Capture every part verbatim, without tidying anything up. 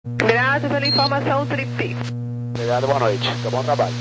Grato pela informação, Trip. Obrigado, boa noite. Tá bom trabalho.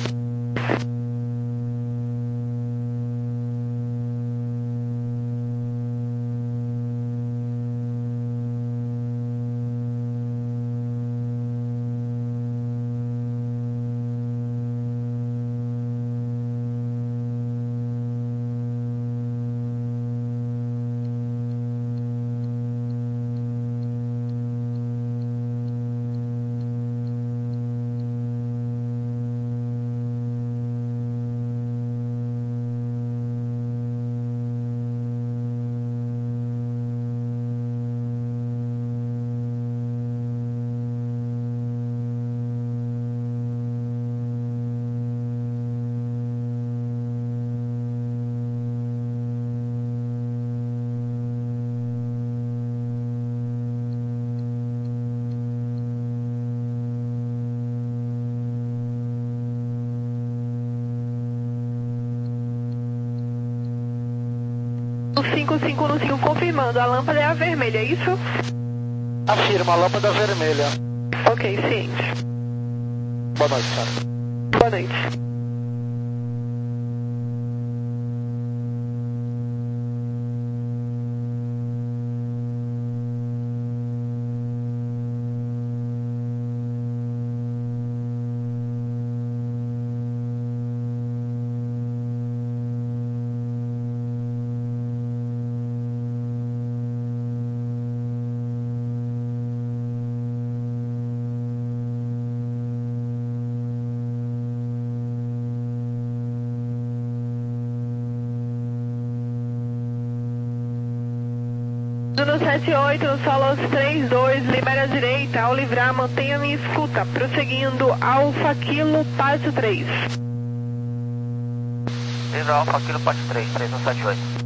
cinco cinco no cinco, confirmando, a lâmpada é a vermelha, é isso? Afirma, a lâmpada vermelha. Ok, ciente. Boa noite, cara. Boa noite. No sete oito, Solos três dois, libera a direita, ao livrar, mantenha minha escuta, prosseguindo, Alfa Kilo, Pátio três. Livra Alfa Kilo, Pátio três, três um sete oito.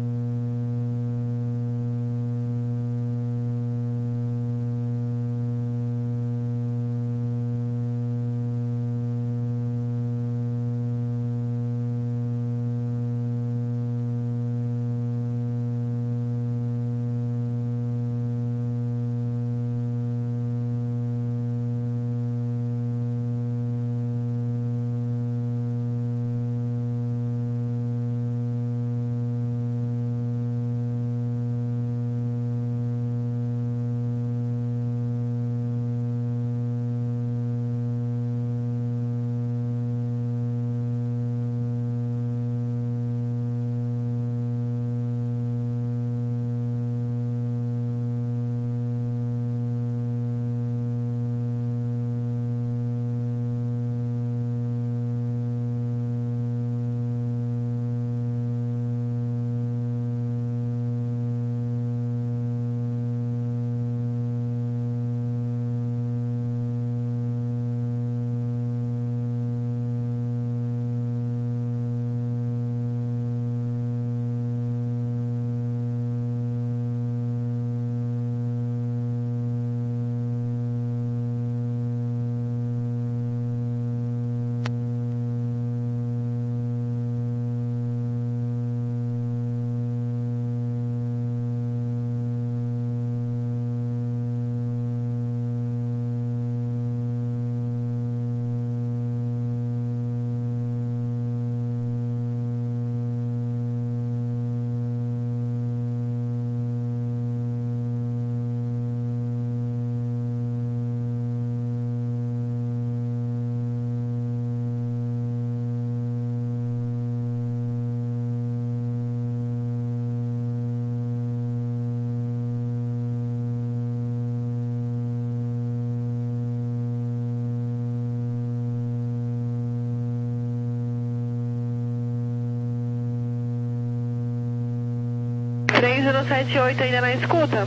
três zero sete oito ainda na escuta?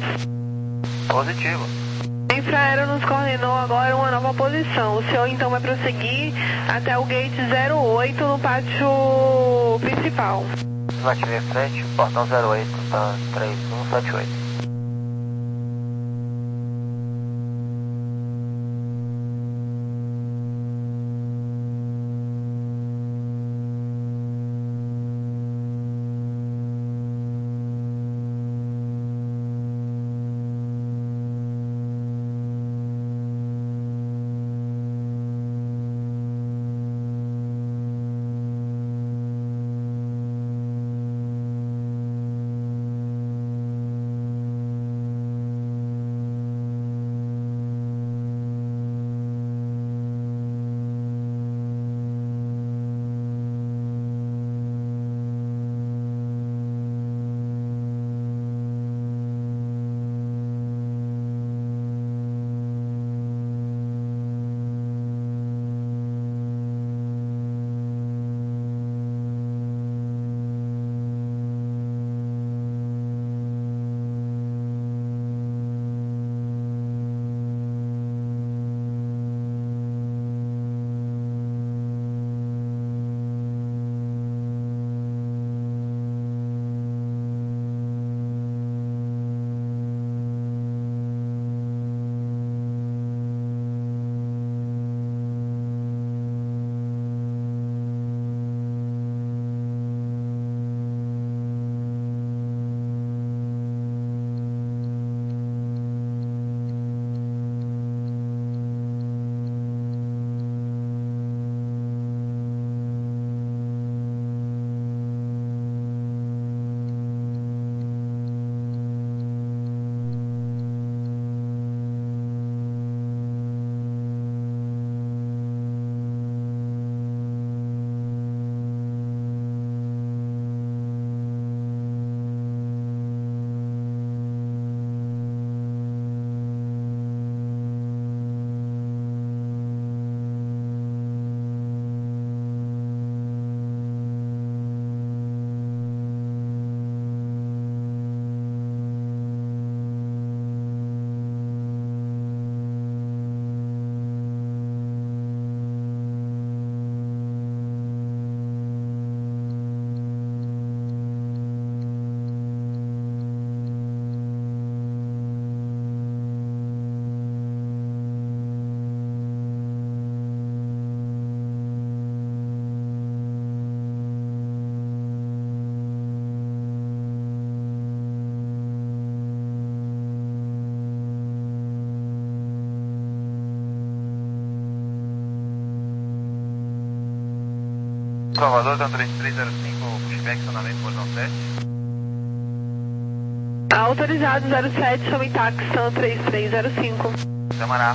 Positivo. Infraero nos coordenou agora uma nova posição. O senhor então vai prosseguir até o gate zero oito no pátio principal. Vai te ver frente, portão zero oito, tá três um sete oito. Salvador, tá três três zero cinco, pushback, estacionamento, portão sete. Autorizado zero sete, chame táxi, são três três zero cinco. Camará.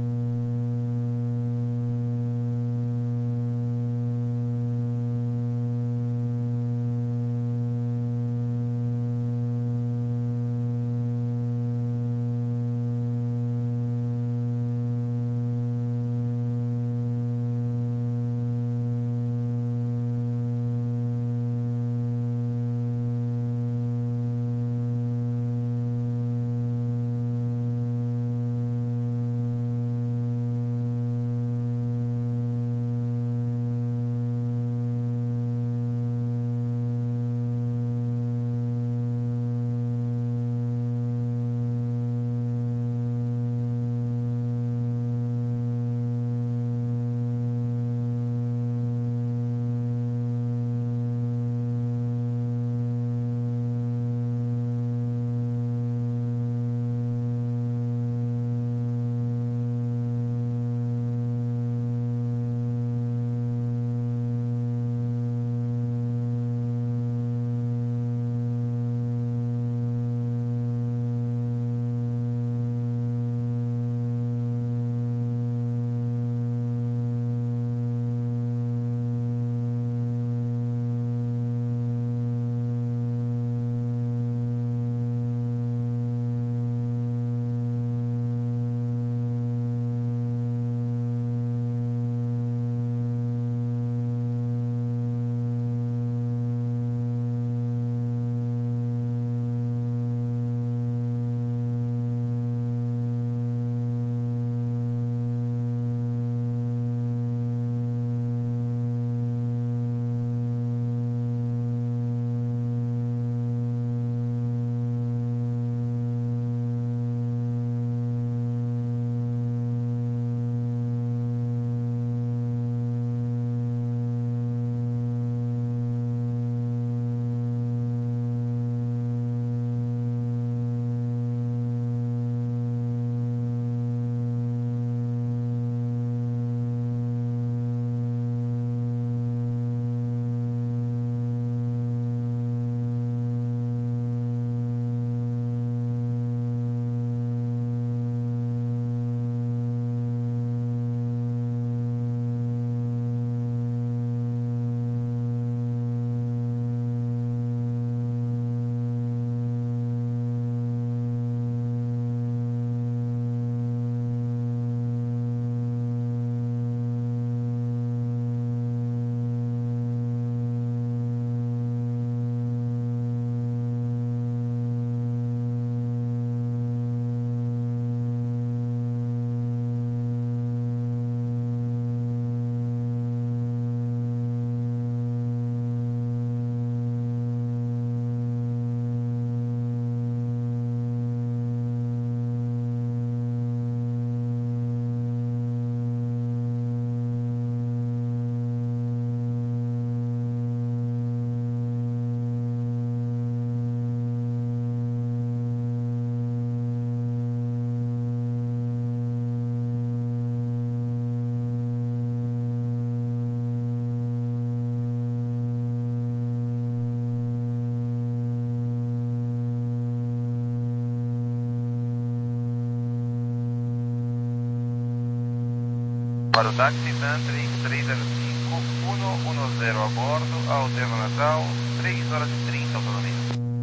Para o táxi TAM três três zero cinco, cento e dez a bordo, Alterno Natal, três horas e trinta autonomia.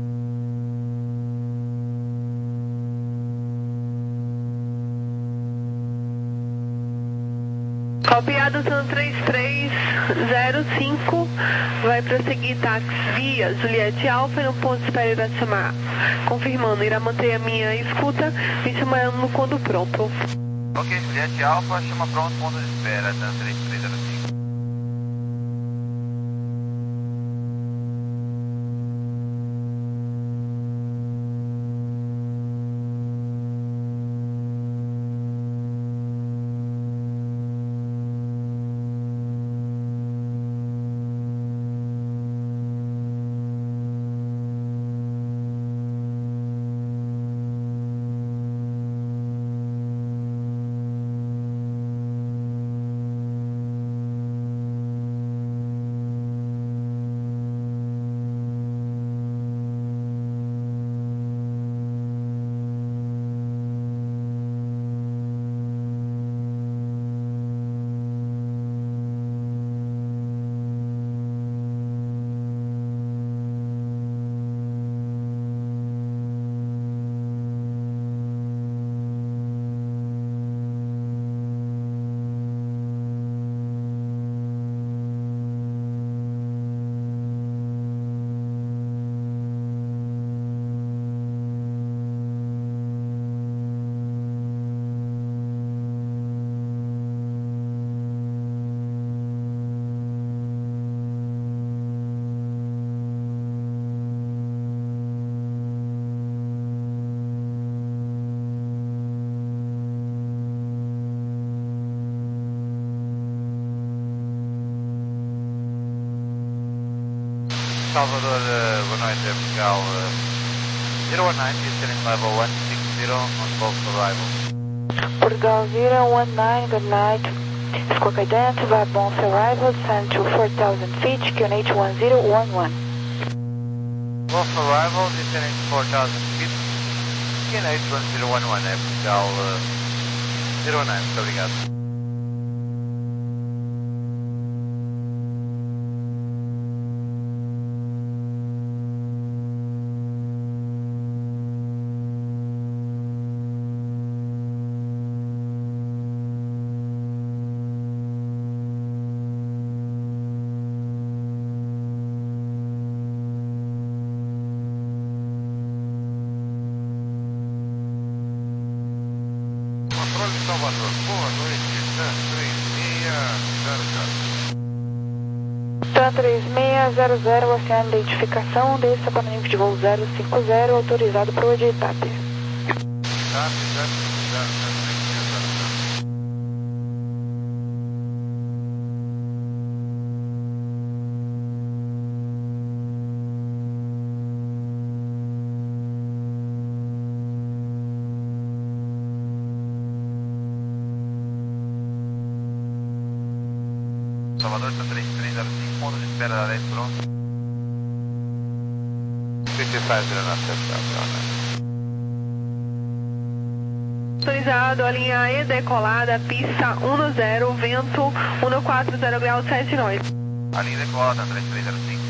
Copiado são três três zero cinco, vai prosseguir táxi via Juliette Alfa no ponto de espera Iracema. Confirmando, irá manter a minha escuta, me chamando quando pronto. Ok, Juliette Alfa, chama pronto, ponto de espera, TAM três três zero cinco. Salvador, uh, boa noite, é Portugal uh, zero one nine, descending level one six zero on both arrivals. Portugal zero one nine, good night. Squawk identify both arrivals and to four thousand feet, Q N H one zero one one. Both arrivals, descending to four thousand feet, Q N H one zero one one, é Portugal uh, zero nine, muito obrigado. Controle Salvador, boa noite, TAM três seis zero zero. TAM três seis zero zero, oceano de identificação, desça para o nível de voo zero cinco zero, autorizado para o de Itap. Itap, zero cinco zero, TAM três seis zero zero. Salvador, TAM três três zero cinco, ponto de espera da dez pronto. cinquenta e cinco zero nove, Autorizado, a linha E decolada, pista um zero, vento um quatro zero grau sete nove. A linha decola, TAM três três zero cinco.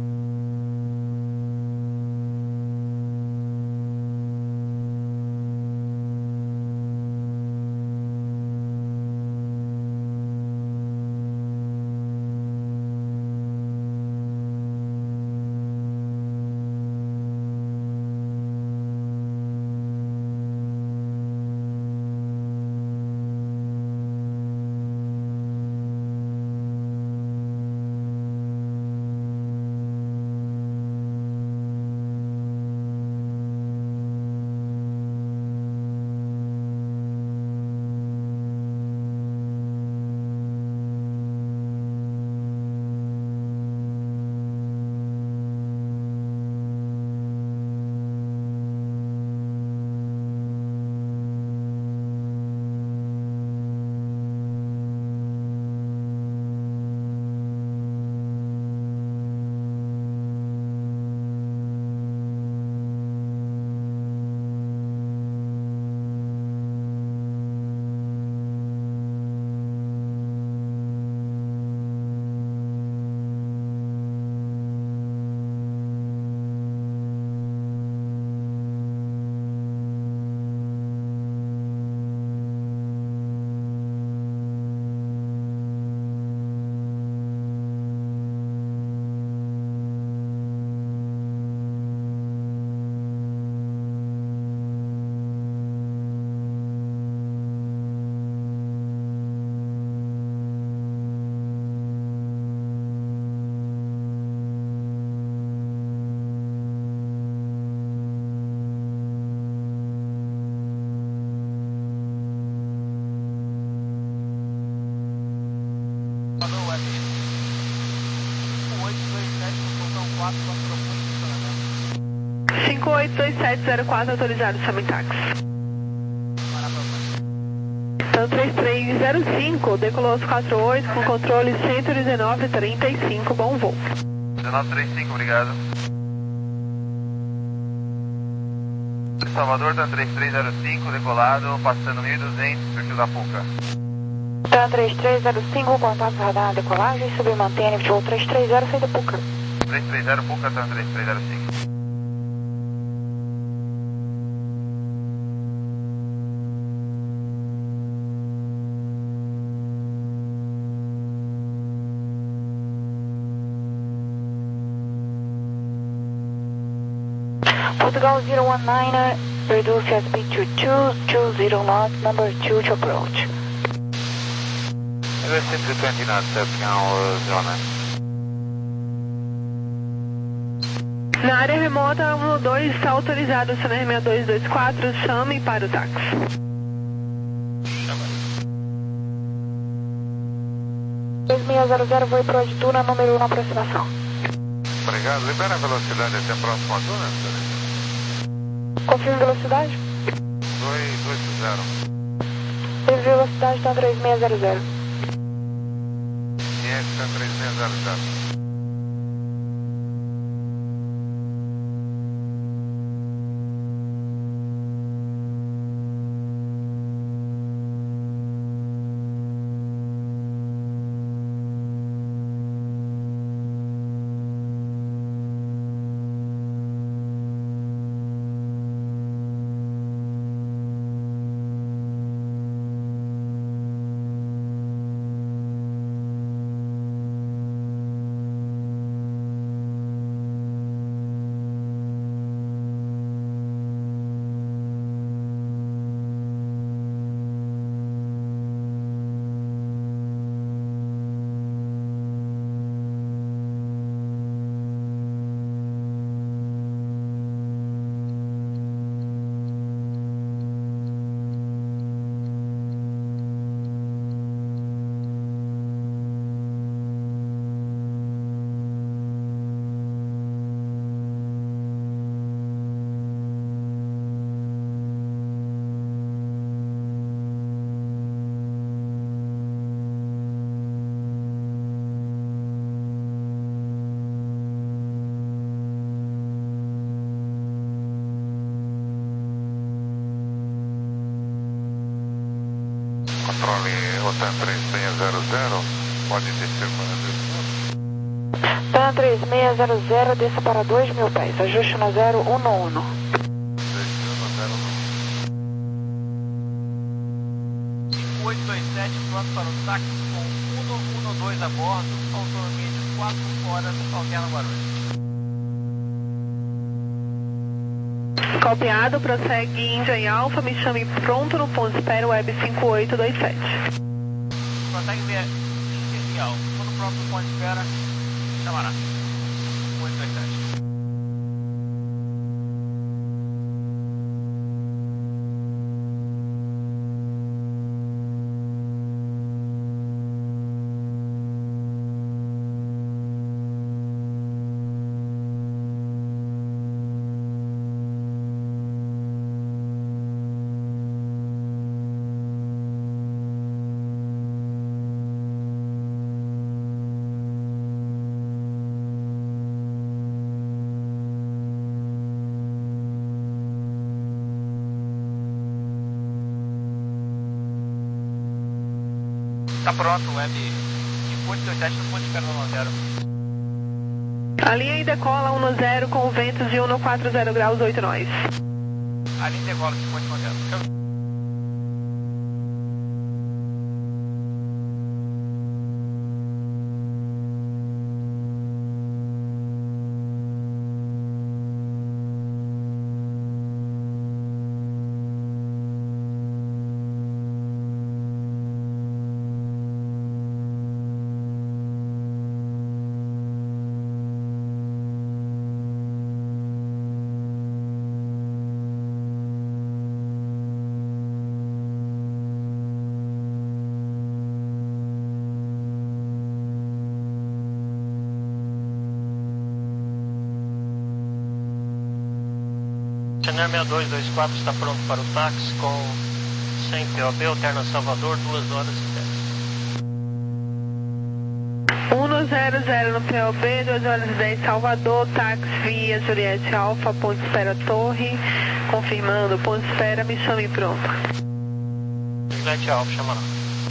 cinco oito dois sete zero quatro, autorizado, Samitax. TAM três três zero cinco, decolou aos quatro oito com controle cento e dezenove trinta e cinco, bom voo. dezenove trinta e cinco, obrigado. Salvador, TAM três três zero cinco, decolado, passando mil e duzentos, perfil da Puca. TAM três três zero cinco, contato radar decolagem, subir mantém nível de voo três três zero, saída Puca. três três zero, Puca, TAM três três zero cinco. Portugal zero one nine, reduce S P to two two zero knots, number two to approach. U S cento e vinte knots, Portugal zero nine. Na área remota um dois está autorizado, C N R seis dois dois quatro, chame para o táxi. dois seis zero zero, voo para altitude, número um na aproximação. Obrigado. Libera a velocidade até próximo a Duna, senhor. Confirme velocidade. dois oito zero. E velocidade está três seis zero zero. E é está três seis zero zero. Controle OTAN três seis zero zero, pode descer para dois. TAN três seis zero zero, desça para dois mil pés. Ajuste no zero um um. cinco oito dois sete, pronto para o táxi com cento e doze a bordo, autonomia de quatro horas, alterna Guarulhos. Copiado, prossegue Índia e Alfa, me chame pronto no ponto de espera Web cinco oito dois sete. Prossegue ver Índia e Alfa, quando pronto no ponto de espera, chamará. cinco oito dois sete. Está pronto, Web cinco oito dois sete no ponto de espera no zero. A linha decola um zero com ventos de cento e quarenta graus oito nós. A linha decola cinco oito zero. Channel seis dois dois quatro está pronto para o táxi com cem P O B, alterna Salvador, duas horas e dez. um zero zero no P O B, duas horas e dez Salvador, táxi via Juliette Alfa, ponto de espera Torre, confirmando, ponto de espera, me chame pronto. Juliette Alfa, chamará.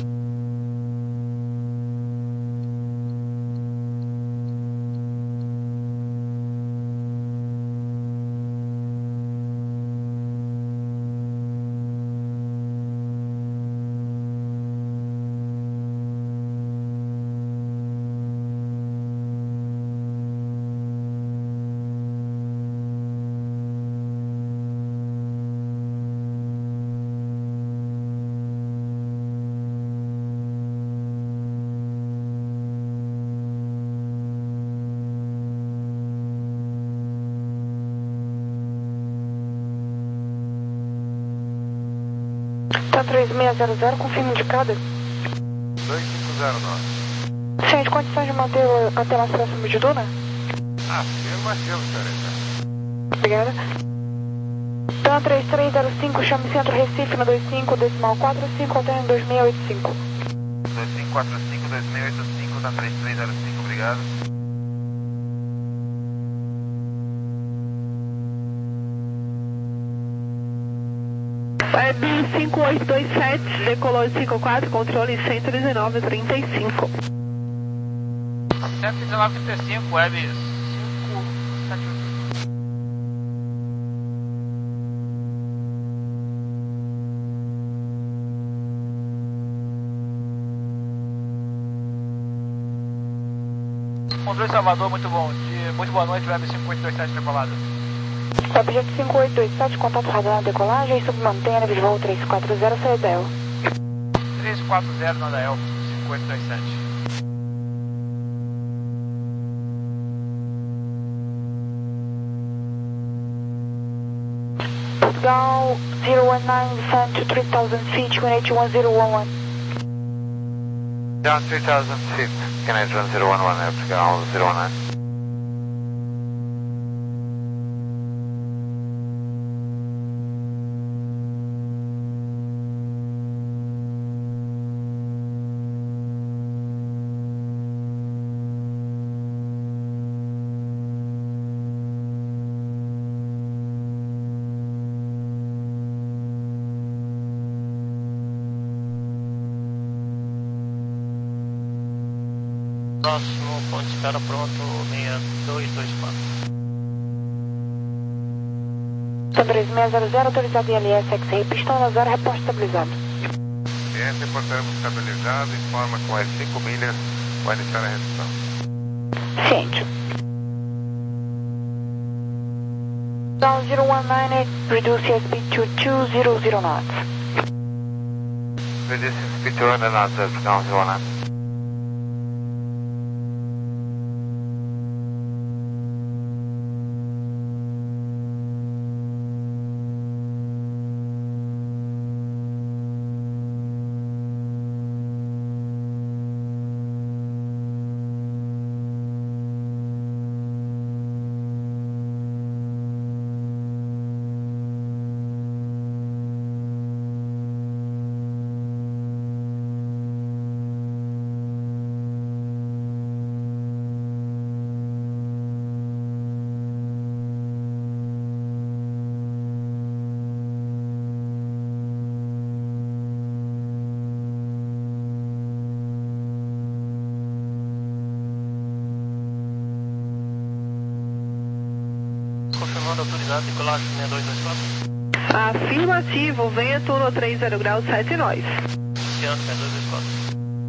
TAN três seis zero zero, confirme indicada. dois cinco zero nove. Senhor, condições de manter até mais próximo de Duna? Afirmativo, senhorita. Obrigada. Tan três três zero cinco, chame Centro Recife no dois cinco, decimal quatro cinco, alterne dois seis oito cinco. dois cinco quatro cinco, dois seis oito cinco, Tan três três zero cinco, obrigado. Web cinco oito dois sete, decolou de cinco quatro, controle cento e dezenove trinta e cinco. cento e dezenove trinta e cinco, web cinco sete oito. Controle Salvador, muito bom dia, muito boa noite, web cinco oito dois sete decolado. Objeto cinco oito dois sete, contato radar na decolagem, submantém nível de voo três quatro zero, Saedel. três quatro zero, Nadael, cinco oito dois sete. Portugal zero one nine, descend to three thousand feet, Q N H one zero one one. Down three thousand feet, Q N H one zero one one, Portugal zero one nine. Próximo ponto de espera pronto, seis dois dois quatro. São três seis zero zero, autorizado I L S X-Ray, pistão na zero, reposto estabilizado. Cliente, portamos estabilizado, informa com as cinco milhas, vai iniciar a redução. Ciente. Down zero one nine, reduce your speed to two zero zero knots. Reducing speed to one knots, Portugal zero one nine. Confirmando autorizado, decolagem seis dois dois quatro. Afirmativo, venha turno três zero graus sete nós. Iniciando seis dois dois quatro.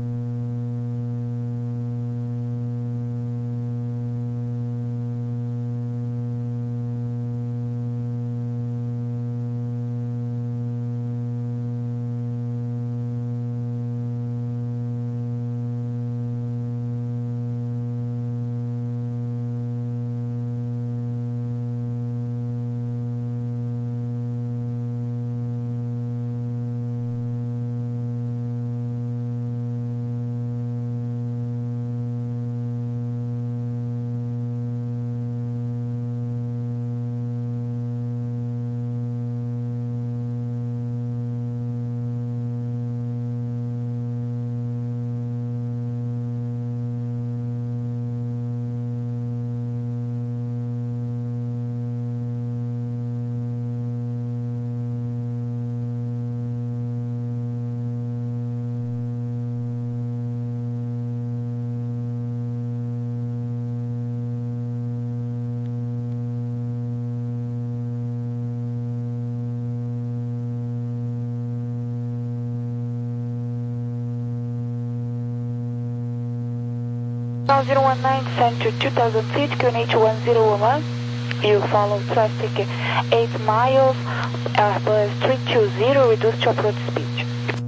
zero one nine, descend to two thousand feet, Q N H one zero one one. You follow traffic eight miles, Airbus three two zero, reduce to approach speed.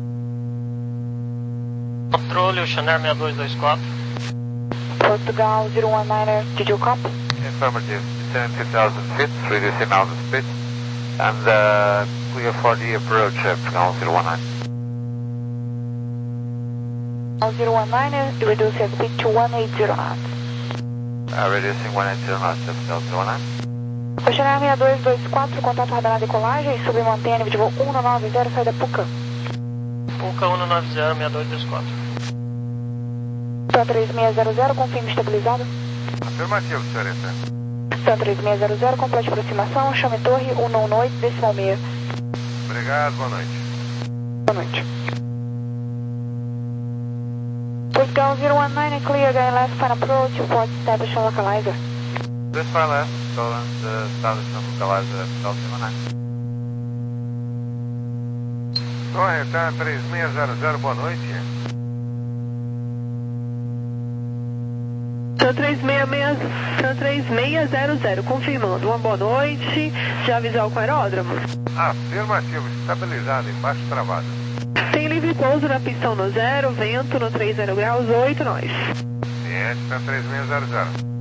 Controle, o Chanel seis dois dois quatro. Portugal zero one nine, did you copy? Affirmative, descend two thousand feet, reducing now the speed, and uh, clear for the approach, Portugal zero one nine. zero one nine, reduce your speed to one eight zero knots. Uh, reducing one eight zero knots, Delta zero nine. Questionário seis dois dois quatro, contato radar na decolagem, submantém nível de voo um nove zero, sai da Puca. Puca um nove zero, seis dois dois quatro. São três seis zero zero, confirme estabilizado. Afirmativo, senhorita. São três seis zero zero, complete aproximação, chame torre um um oito, decimal seis. Obrigado, boa noite. Boa noite. Portugal zero one nine, clear, guy left, final approach, report establish on localizer. This far left, stolen the establishment localizer, Delta zero nine. Torre, tá três seis zero zero, boa noite. São três seis seis, são três seis zero zero, confirmando. Uma boa noite. Já avisou com o aeródromo? Afirmativo, estabilizado, embaixo travado. Tem livre pouso na pistão no zero, vento no trinta graus, oito, nós. Ciente, tá três seis zero zero.